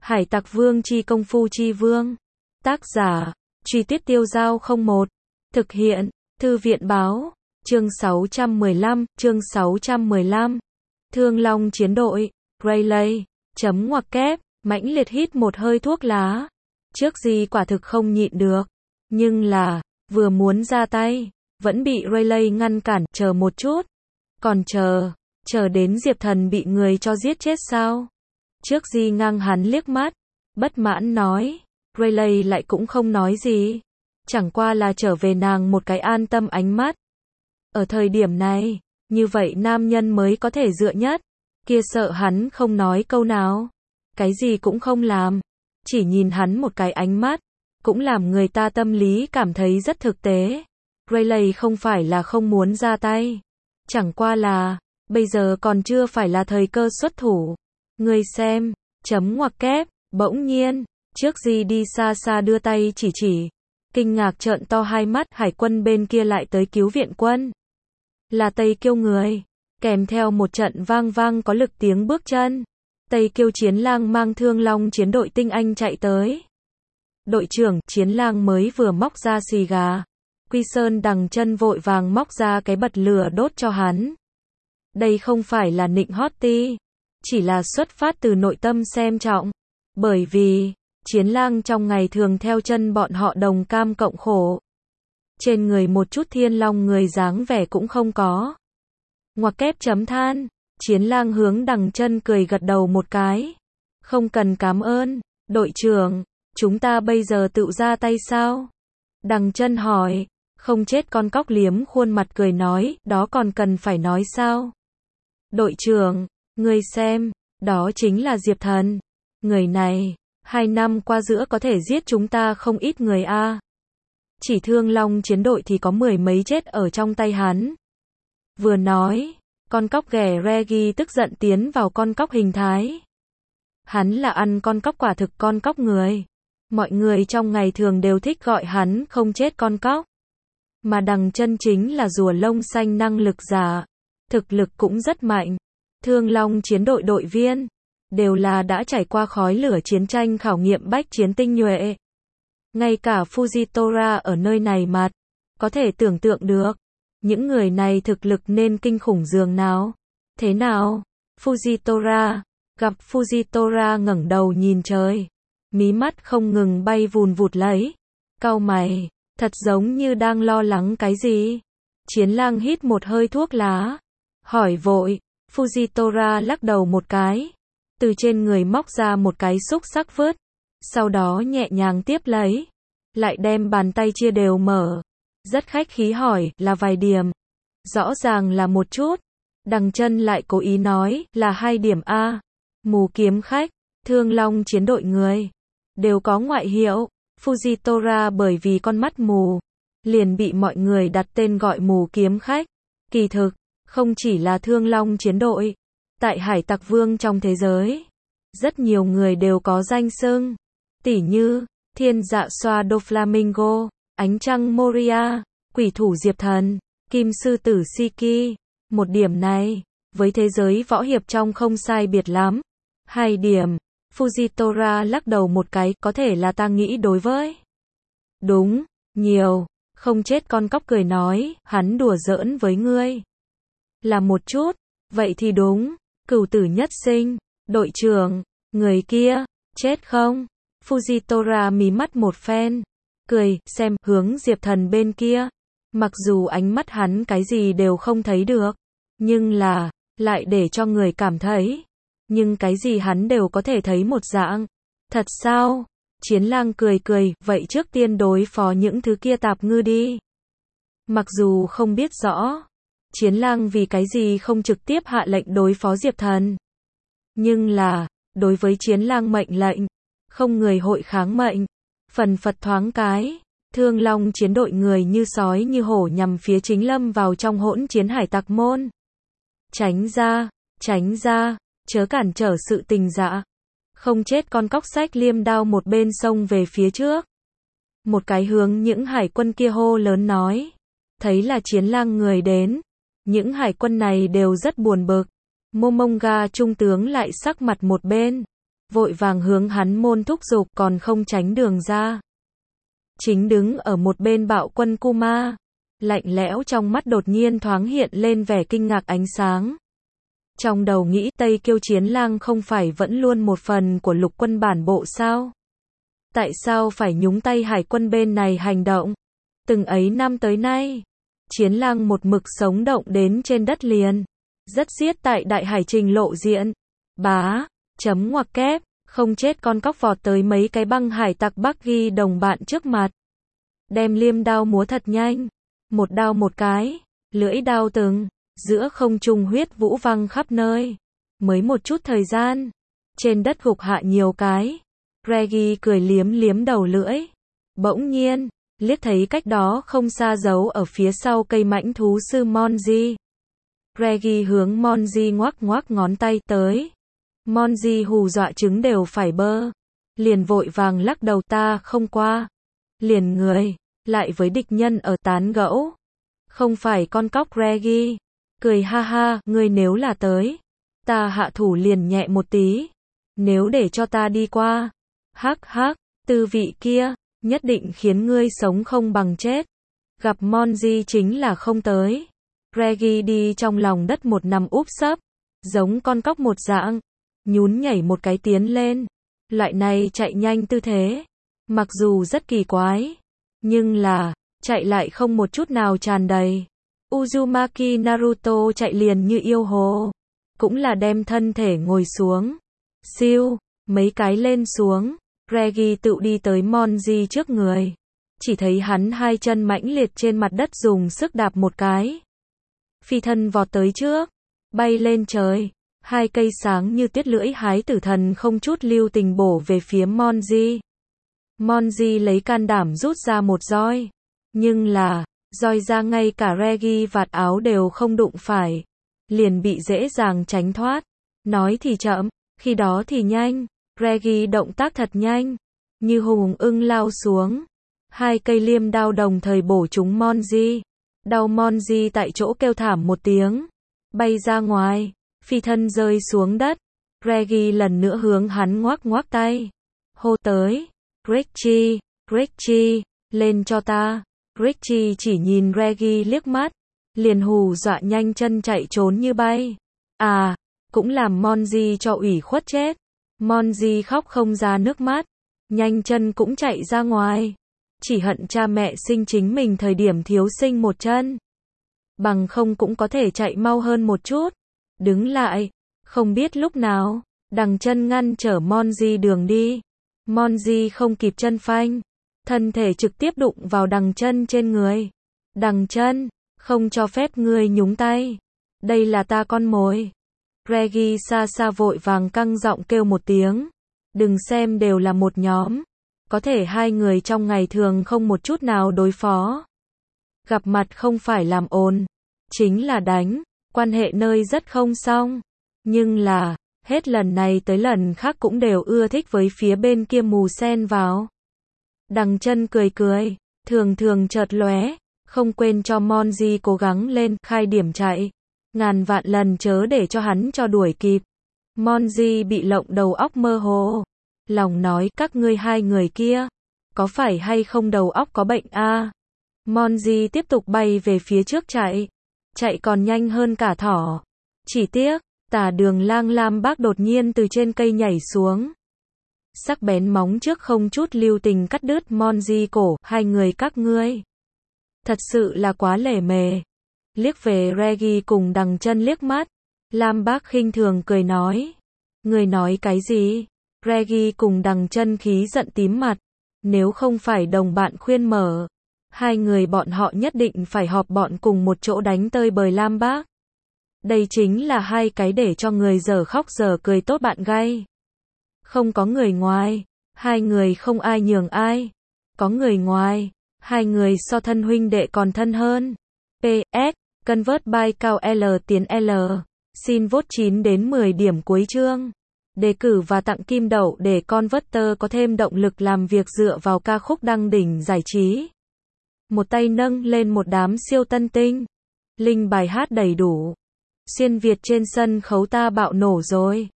Hải Tặc Vương chi công phu chi vương. Tác giả, Truy Tuyết Tiêu Dao 01. Thực hiện, Thư viện Báo. Chương 615. Thương Long chiến đội, Rayleigh, chấm ngoặc kép, mãnh liệt hít một hơi thuốc lá. Trước gì quả thực không nhịn được. Nhưng là, vừa muốn ra tay, vẫn bị Rayleigh ngăn cản, chờ một chút. Còn chờ đến Diệp Thần bị người cho giết chết sao? Trước gì ngang hắn liếc mắt, bất mãn nói. Rayleigh lại cũng không nói gì. Chẳng qua là trở về nàng một cái an tâm ánh mắt. Ở thời điểm này, như vậy nam nhân mới có thể dựa nhất. Kia sợ hắn không nói câu nào. Cái gì cũng không làm. Chỉ nhìn hắn một cái ánh mắt. Cũng làm người ta tâm lý cảm thấy rất thực tế. Rayleigh không phải là không muốn ra tay. Chẳng qua là, bây giờ còn chưa phải là thời cơ xuất thủ. Ngươi xem, chấm ngoặc kép, bỗng nhiên, trước gì đi xa xa đưa tay chỉ. Kinh ngạc trợn to hai mắt, hải quân bên kia lại tới cứu viện quân. Là Tây Kiêu người, kèm theo một trận vang có lực tiếng bước chân. Tây Kiêu chiến lang mang Thương Long chiến đội tinh anh chạy tới. Đội trưởng, chiến lang mới vừa móc ra xì gà. Quy Sơn đằng chân vội vàng móc ra cái bật lửa đốt cho hắn. Đây không phải là nịnh hót ti, chỉ là xuất phát từ nội tâm xem trọng. Bởi vì, chiến lang trong ngày thường theo chân bọn họ đồng cam cộng khổ. Trên người một chút thiên long người dáng vẻ cũng không có. Ngoặc kép chấm than, chiến lang hướng đằng chân cười gật đầu một cái. Không cần cảm ơn, đội trưởng, chúng ta bây giờ tự ra tay sao? Đằng chân hỏi, không chết con cóc liếm khuôn mặt cười nói, đó còn cần phải nói sao? Đội trưởng, ngươi xem, đó chính là Diệp Thần. Người này, 2 năm qua giữa có thể giết chúng ta không ít người a. Chỉ Thương Long chiến đội thì có 10 mấy chết ở trong tay hắn. Vừa nói, con cóc ghẻ Reggie tức giận tiến vào con cóc hình thái. Hắn là ăn con cóc, quả thực con cóc người. Mọi người trong ngày thường đều thích gọi hắn không chết con cóc. Mà đằng chân chính là rùa lông xanh năng lực giả. Thực lực cũng rất mạnh. Thương Long chiến đội đội viên đều là đã trải qua khói lửa chiến tranh khảo nghiệm bách chiến tinh nhuệ. Ngay cả Fujitora ở nơi này mặt, có thể tưởng tượng được, những người này thực lực nên kinh khủng dường nào. Thế nào? Fujitora, gặp Fujitora ngẩng đầu nhìn trời, mí mắt không ngừng bay vùn vụt lấy. Cau mày, thật giống như đang lo lắng cái gì. Chiến lang hít một hơi thuốc lá, hỏi vội. Fujitora lắc đầu một cái, từ trên người móc ra một cái xúc xắc vớt, sau đó nhẹ nhàng tiếp lấy, lại đem bàn tay chia đều mở, rất khách khí hỏi, là vài điểm? Rõ ràng là một chút. Đằng chân lại cố ý nói, là 2 điểm a. Mù kiếm khách, Thương Long chiến đội người đều có ngoại hiệu. Fujitora bởi vì con mắt mù, liền bị mọi người đặt tên gọi mù kiếm khách. Kỳ thực, không chỉ là Thương Long chiến đội, tại Hải Tặc Vương trong thế giới, rất nhiều người đều có danh xưng. Tỉ như, Thiên Dạ Xoa Doflamingo, Ánh Trăng Moria, Quỷ Thủ Diệp Thần, Kim Sư Tử Shiki. Một điểm này, với thế giới võ hiệp trong không sai biệt lắm. 2 điểm, Fujitora lắc đầu một cái, có thể là ta nghĩ đối với. Đúng, nhiều, không chết con cóc cười nói, hắn đùa giỡn với ngươi. Là một chút, vậy thì đúng, cửu tử nhất sinh, đội trưởng, người kia, chết không? Fujitora mí mắt một phen, cười, xem, hướng Diệp Thần bên kia. Mặc dù ánh mắt hắn cái gì đều không thấy được, nhưng là, lại để cho người cảm thấy. Nhưng cái gì hắn đều có thể thấy một dạng. Thật sao? Chiến lang cười, vậy trước tiên đối phó những thứ kia tạp ngư đi. Mặc dù không biết rõ, chiến lang vì cái gì không trực tiếp hạ lệnh đối phó Diệp Thần. Nhưng là, đối với chiến lang mệnh lệnh, không người hội kháng mệnh. Phần phật thoáng cái, Thương Long chiến đội người như sói như hổ nhằm phía chính lâm vào trong hỗn chiến hải tặc môn. Tránh ra, chớ cản trở sự tình dạ. Không chết con cóc sách liêm đao một bên sông về phía trước. Một cái hướng những hải quân kia hô lớn nói. Thấy là chiến lang người đến. Những hải quân này đều rất buồn bực. Momonga trung tướng lại sắc mặt một bên. vội vàng hướng hắn môn thúc giục còn không tránh đường ra. Chính đứng ở một bên Bạo Quân Kuma, lạnh lẽo trong mắt đột nhiên thoáng hiện lên vẻ kinh ngạc ánh sáng. Trong đầu nghĩ Tây Kiêu Chiến Lang không phải vẫn luôn một phần của lục quân bản bộ sao? Tại sao phải nhúng tay hải quân bên này hành động? Từng ấy năm tới nay, Chiến Lang một mực sống động đến trên đất liền, rất xiết tại đại hải trình lộ diện. Bá, chấm ngoặc kép, không chết con cóc vọt tới mấy cái băng hải tặc Bắc Ghi đồng bạn trước mặt. Đem liêm đao múa thật nhanh, một đao một cái, lưỡi đao từng, giữa không trung huyết vũ văng khắp nơi. Mới một chút thời gian, trên đất gục hạ nhiều cái. Reggie cười liếm liếm đầu lưỡi. Bỗng nhiên, liếc thấy cách đó không xa giấu ở phía sau cây mãnh thú sư Monji. Reggie hướng Monji ngoắc ngoắc ngón tay tới. Monji hù dọa trứng đều phải bơ. Liền vội vàng lắc đầu ta không qua. Liền người, lại với địch nhân ở tán gẫu. Không phải con cóc Reggie. Cười ha ha, ngươi nếu là tới. Ta hạ thủ liền nhẹ một tí. Nếu để cho ta đi qua. Hắc hắc, tư vị kia, nhất định khiến ngươi sống không bằng chết. Gặp Monji chính là không tới. Reggie đi trong lòng đất một nằm úp sấp. Giống con cóc một dạng. Nhún nhảy một cái tiến lên. Loại này chạy nhanh tư thế. Mặc dù rất kỳ quái. Nhưng là, chạy lại không một chút nào tràn đầy. Uzumaki Naruto chạy liền như yêu hồ. Cũng là đem thân thể ngồi xuống. Siêu, mấy cái lên xuống. Reggie tự đi tới Monji trước người. Chỉ thấy hắn hai chân mãnh liệt trên mặt đất dùng sức đạp một cái. Phi thân vọt tới trước. Bay lên trời. Hai cây sáng như tiết lưỡi hái tử thần không chút lưu tình bổ về phía Monji. Monji lấy can đảm rút ra một roi. Nhưng là, roi ra ngay cả Reggie vạt áo đều không đụng phải. Liền bị dễ dàng tránh thoát. Nói thì chậm, khi đó thì nhanh. Reggie động tác thật nhanh. Như hùng ưng lao xuống. Hai cây liêm đao đồng thời bổ trúng Monji. Đau Monji tại chỗ kêu thảm một tiếng. Bay ra ngoài. Phi thân rơi xuống đất. Reggie lần nữa hướng hắn ngoắc ngoắc tay. Hô tới. Richie, Richie, lên cho ta. Richie chỉ nhìn Reggie liếc mắt. Liền hù dọa nhanh chân chạy trốn như bay. À, cũng làm Monji cho ủy khuất chết. Monji khóc không ra nước mắt. Nhanh chân cũng chạy ra ngoài. Chỉ hận cha mẹ sinh chính mình thời điểm thiếu sinh một chân. Bằng không cũng có thể chạy mau hơn một chút. Đứng lại. Không biết lúc nào. Đằng chân ngăn trở Monji đường đi. Monji không kịp chân phanh. Thân thể trực tiếp đụng vào đằng chân trên người. Đằng chân. Không cho phép ngươi nhúng tay. Đây là ta con mồi. Reggie xa xa vội vàng căng giọng kêu một tiếng. Đừng xem đều là một nhóm. Có thể hai người trong ngày thường không một chút nào đối phó. Gặp mặt không phải làm ồn. Chính là đánh. Quan hệ nơi rất không xong. Nhưng là, hết lần này tới lần khác cũng đều ưa thích với phía bên kia mù sen vào. Đằng chân cười cười. Thường thường chợt lóe. Không quên cho Monji cố gắng lên, khai điểm chạy. Ngàn vạn lần chớ để cho hắn cho đuổi kịp. Monji bị lộng đầu óc mơ hồ. Lòng nói các ngươi hai người kia. Có phải hay không đầu óc có bệnh a? Monji tiếp tục bay về phía trước chạy. Chạy còn nhanh hơn cả thỏ. Chỉ tiếc, Tả Đường Lang Lam Bác đột nhiên từ trên cây nhảy xuống. Sắc bén móng trước không chút lưu tình cắt đứt Monji cổ. Hai người các ngươi. Thật sự là quá lề mề. Liếc về Reggie cùng đằng chân liếc mắt. Lam Bác khinh thường cười nói. Người nói cái gì? Reggie cùng đằng chân khí giận tím mặt. Nếu không phải đồng bạn khuyên mở. Hai người bọn họ nhất định phải họp bọn cùng một chỗ đánh tơi bời Lam Bác. Đây chính là hai cái để cho người giờ khóc giờ cười tốt bạn gay. Không có người ngoài. Hai người không ai nhường ai. Có người ngoài. Hai người so thân huynh đệ còn thân hơn. PS, Convert by cao L tiến L. Xin vote 9 đến 10 điểm cuối chương. Đề cử và tặng kim đậu để Converter có thêm động lực làm việc dựa vào ca khúc đăng đỉnh giải trí. Một tay nâng lên một đám siêu tân tinh. Link bài hát đầy đủ. Xuyên Việt trên sân khấu ta bạo nổ rồi.